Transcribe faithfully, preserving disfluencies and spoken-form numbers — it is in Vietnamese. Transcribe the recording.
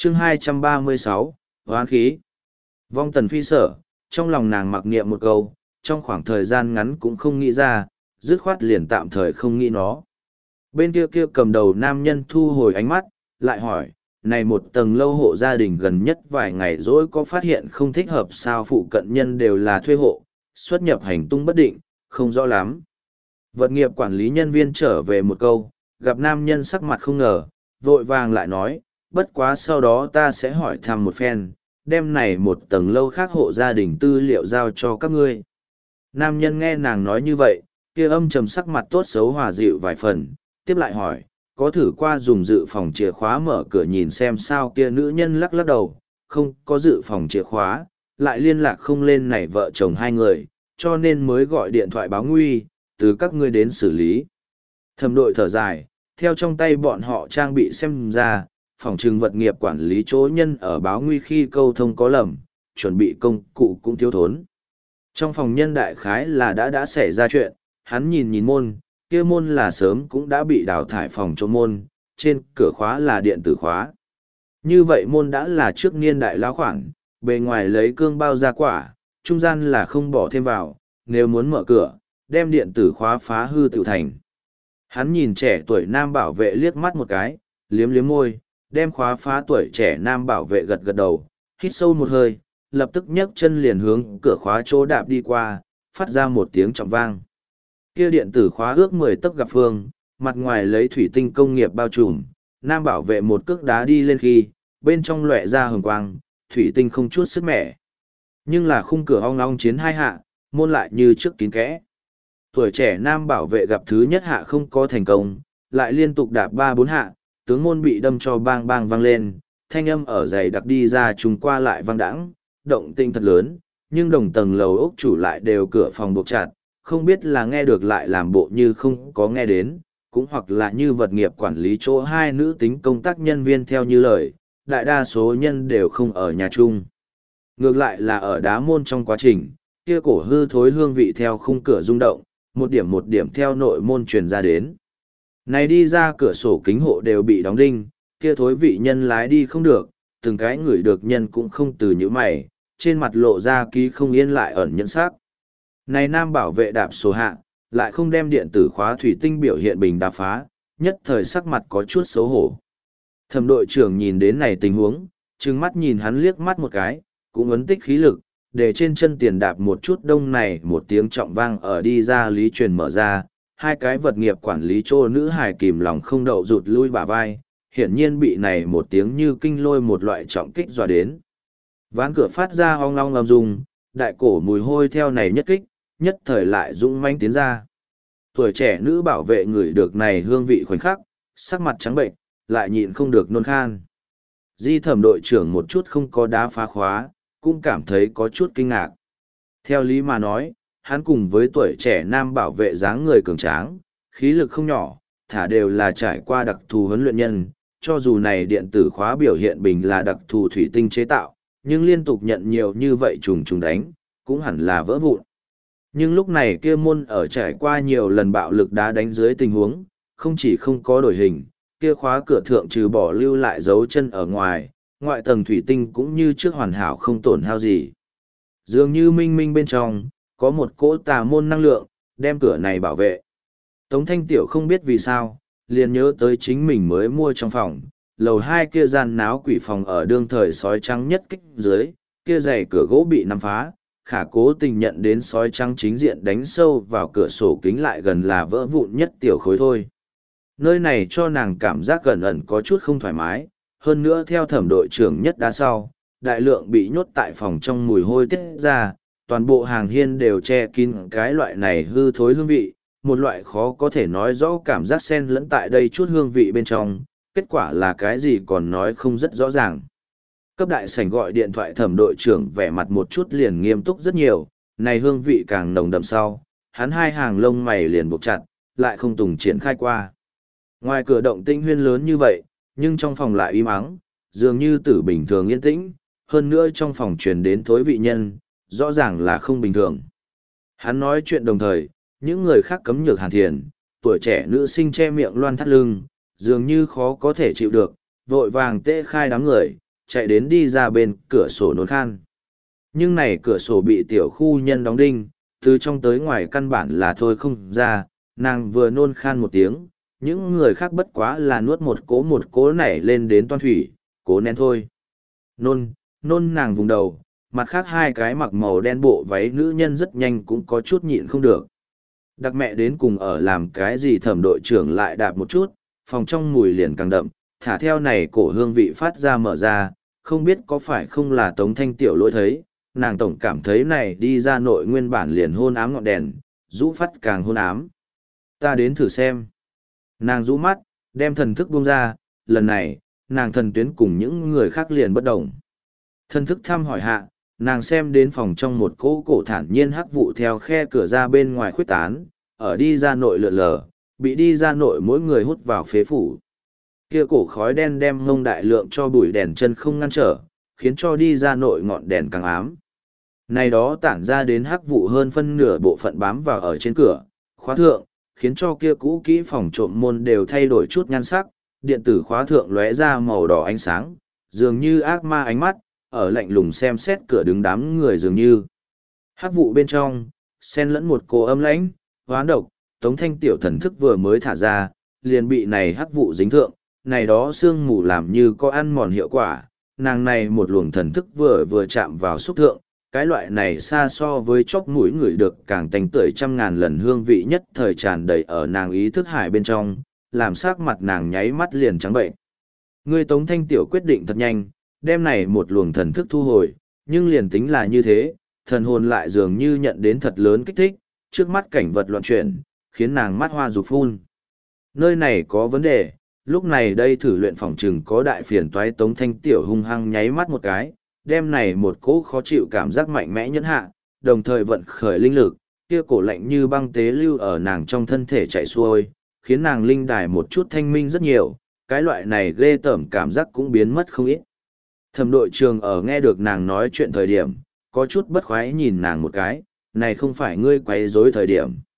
chương hai trăm ba mươi sáu, Hoán khí. Vong tần phi sở, trong lòng nàng mặc niệm một câu, trong khoảng thời gian ngắn cũng không nghĩ ra, dứt khoát liền tạm thời không nghĩ nó. Bên kia kia cầm đầu nam nhân thu hồi ánh mắt, lại hỏi, này một tầng lâu hộ gia đình gần nhất vài ngày rỗi có phát hiện không thích hợp sao? Phụ cận nhân đều là thuê hộ, xuất nhập hành tung bất định, không rõ lắm. Vật nghiệp quản lý nhân viên trở về một câu, gặp nam nhân sắc mặt không ngờ, vội vàng lại nói, bất quá sau đó ta sẽ hỏi thăm một phen, đem này một tầng lâu khác hộ gia đình tư liệu giao cho các ngươi. Nam nhân nghe nàng nói như vậy, kia âm trầm sắc mặt tốt xấu hòa dịu vài phần, tiếp lại hỏi, có thử qua dùng dự phòng chìa khóa mở cửa nhìn xem sao? Kia nữ nhân lắc lắc đầu, không có dự phòng chìa khóa, lại liên lạc không lên này vợ chồng hai người, cho nên mới gọi điện thoại báo nguy, từ các ngươi đến xử lý. Thẩm đội thở dài, theo trong tay bọn họ trang bị xem ra, phòng trừng vật nghiệp quản lý chỗ nhân ở báo nguy khi câu thông có lầm, chuẩn bị công cụ cũng thiếu thốn. Trong phòng nhân đại khái là đã đã xảy ra chuyện, hắn nhìn nhìn môn, kia môn là sớm cũng đã bị đào thải phòng cho môn, trên cửa khóa là điện tử khóa. Như vậy môn đã là trước niên đại lão khoản, bề ngoài lấy cương bao ra quả, trung gian là không bỏ thêm vào, nếu muốn mở cửa, đem điện tử khóa phá hư tự thành. Hắn nhìn trẻ tuổi nam bảo vệ liếc mắt một cái, liếm liếm môi, đem khóa phá tuổi trẻ nam bảo vệ gật gật đầu, hít sâu một hơi, lập tức nhấc chân liền hướng cửa khóa chỗ đạp đi qua, phát ra một tiếng trọng vang. Kia điện tử khóa ước mười tấc gặp phương, mặt ngoài lấy thủy tinh công nghiệp bao trùm, nam bảo vệ một cước đá đi lên khi, bên trong lóe ra hồng quang, thủy tinh không chút sức mẻ. Nhưng là khung cửa ong ong chiến hai hạ, môn lại như trước kín kẽ. Tuổi trẻ nam bảo vệ gặp thứ nhất hạ không có thành công, lại liên tục đạp ba bốn hạ, tướng môn bị đâm cho bang bang vang lên, thanh âm ở dày đặc đi ra trùng qua lại vang đãng, động tinh thật lớn, nhưng đồng tầng lầu ốc chủ lại đều cửa phòng buộc chặt, không biết là nghe được lại làm bộ như không có nghe đến, cũng hoặc là như vật nghiệp quản lý chỗ hai nữ tính công tác nhân viên theo như lời, đại đa số nhân đều không ở nhà chung. Ngược lại là ở đá môn trong quá trình, kia cổ hư thối hương vị theo khung cửa rung động, một điểm một điểm theo nội môn truyền ra đến. Này đi ra cửa sổ kính hộ đều bị đóng đinh, kia thối vị nhân lái đi không được, từng cái người được nhân cũng không từ những mày, trên mặt lộ ra ký không yên lại ẩn nhẫn sắc. Này nam bảo vệ đạp sổ hạ, lại không đem điện tử khóa thủy tinh biểu hiện bình đá phá, nhất thời sắc mặt có chút xấu hổ. Thẩm đội trưởng nhìn đến này tình huống, trừng mắt nhìn hắn liếc mắt một cái, cũng ấn tích khí lực, để trên chân tiền đạp một chút đông này một tiếng trọng vang ở đi ra lý truyền mở ra, hai cái vật nghiệp quản lý chỗ nữ hài kìm lòng không đậu rụt lui bả vai, hiển nhiên bị này một tiếng như kinh lôi một loại trọng kích dọa đến. Ván cửa phát ra ong long ầm rung, đại cổ mùi hôi theo này nhất kích, nhất thời lại dũng manh tiến ra. Tuổi trẻ nữ bảo vệ người được này hương vị khoảnh khắc, sắc mặt trắng bệnh, lại nhịn không được nôn khan. Di thẩm đội trưởng một chút không có đá phá khóa, cũng cảm thấy có chút kinh ngạc. Theo lý mà nói, hắn cùng với tuổi trẻ nam bảo vệ dáng người cường tráng, khí lực không nhỏ, thả đều là trải qua đặc thù huấn luyện nhân, cho dù này điện tử khóa biểu hiện bình là đặc thù thủy tinh chế tạo, nhưng liên tục nhận nhiều như vậy trùng trùng đánh, cũng hẳn là vỡ vụn. Nhưng lúc này kia môn ở trải qua nhiều lần bạo lực đá đánh dưới tình huống, không chỉ không có đổi hình, kia khóa cửa thượng trừ bỏ lưu lại dấu chân ở ngoài, ngoại tầng thủy tinh cũng như trước hoàn hảo không tổn hao gì. Dường như minh minh bên trong, có một cỗ tà môn năng lượng, đem cửa này bảo vệ. Tống Thanh Tiểu không biết vì sao, liền nhớ tới chính mình mới mua trong phòng, lầu hai kia gian náo quỷ phòng ở đương thời sói trắng nhất kích dưới, kia dày cửa gỗ bị nắm phá, khả cố tình nhận đến sói trắng chính diện đánh sâu vào cửa sổ kính lại gần là vỡ vụn nhất tiểu khối thôi. Nơi này cho nàng cảm giác gần ẩn có chút không thoải mái, hơn nữa theo thẩm đội trưởng nhất đá sau, đại lượng bị nhốt tại phòng trong mùi hôi tiết ra, toàn bộ hàng hiên đều che kín cái loại này hư thối hương vị, một loại khó có thể nói rõ cảm giác xen lẫn tại đây chút hương vị bên trong, kết quả là cái gì còn nói không rất rõ ràng. Cấp đại sảnh gọi điện thoại thẩm đội trưởng vẻ mặt một chút liền nghiêm túc rất nhiều, này hương vị càng nồng đậm sau, hắn hai hàng lông mày liền buộc chặt, lại không tùng triển khai qua. Ngoài cửa động tĩnh huyên lớn như vậy, nhưng trong phòng lại im ắng, dường như tử bình thường yên tĩnh, hơn nữa trong phòng truyền đến thối vị nhân, rõ ràng là không bình thường. Hắn nói chuyện đồng thời, những người khác cấm nhược hàn thiền, tuổi trẻ nữ sinh che miệng loan thắt lưng, dường như khó có thể chịu được, vội vàng tê khai đám người, chạy đến đi ra bên cửa sổ nôn khan. Nhưng này cửa sổ bị tiểu khu nhân đóng đinh, từ trong tới ngoài căn bản là thôi không ra, nàng vừa nôn khan một tiếng, những người khác bất quá là nuốt một cố một cố nảy lên đến toan thủy, cố nén thôi. Nôn, nôn nàng vùng đầu, mặt khác hai cái mặc màu đen bộ váy nữ nhân rất nhanh cũng có chút nhịn không được. Đặc mẹ đến cùng ở làm cái gì thẩm đội trưởng lại đạp một chút, phòng trong mùi liền càng đậm, thả theo này cổ hương vị phát ra mở ra, không biết có phải không là Tống Thanh Tiểu lỗi thấy, nàng tổng cảm thấy này đi ra nội nguyên bản liền hôn ám ngọn đèn, rũ phát càng hôn ám. Ta đến thử xem. Nàng rũ mắt, đem thần thức buông ra, lần này, nàng thần tuyến cùng những người khác liền bất động. Thần thức thăm hỏi hạ, nàng xem đến phòng trong một cỗ cổ thản nhiên hắc vụ theo khe cửa ra bên ngoài khuyết tán, ở đi ra nội lượn lờ, bị đi ra nội mỗi người hút vào phế phủ. Kia cổ khói đen đem ngông đại lượng cho bụi đèn chân không ngăn trở, khiến cho đi ra nội ngọn đèn càng ám. Này đó tản ra đến hắc vụ hơn phân nửa bộ phận bám vào ở trên cửa, khóa thượng, khiến cho kia cũ kỹ phòng trộm môn đều thay đổi chút nhan sắc, điện tử khóa thượng lóe ra màu đỏ ánh sáng, dường như ác ma ánh mắt, ở lạnh lùng xem xét cửa đứng đám người dường như. Hắc vụ bên trong, xen lẫn một cô âm lãnh, hoán độc, Tống Thanh Tiểu thần thức vừa mới thả ra, liền bị này hắc vụ dính thượng, này đó sương mù làm như có ăn mòn hiệu quả, nàng này một luồng thần thức vừa vừa chạm vào xúc thượng, cái loại này xa so với chóp mũi người được càng tanh tưởi trăm ngàn lần hương vị nhất thời tràn đầy ở nàng ý thức hải bên trong, làm sắc mặt nàng nháy mắt liền trắng bệnh. Người Tống Thanh Tiểu quyết định thật nhanh, đem này một luồng thần thức thu hồi, nhưng liền tính là như thế, thần hồn lại dường như nhận đến thật lớn kích thích, trước mắt cảnh vật loạn chuyển, khiến nàng mắt hoa rục phun. Nơi này có vấn đề, lúc này đây thử luyện phòng trừng có đại phiền toái. Tống Thanh Tiểu hung hăng nháy mắt một cái, đem này một cỗ khó chịu cảm giác mạnh mẽ nhẫn hạ, đồng thời vận khởi linh lực, kia cổ lạnh như băng tế lưu ở nàng trong thân thể chạy xuôi, khiến nàng linh đài một chút thanh minh rất nhiều, cái loại này ghê tởm cảm giác cũng biến mất không ít. Thẩm đội trường ở nghe được nàng nói chuyện thời điểm, có chút bất khoái nhìn nàng một cái, này không phải ngươi quấy rối thời điểm,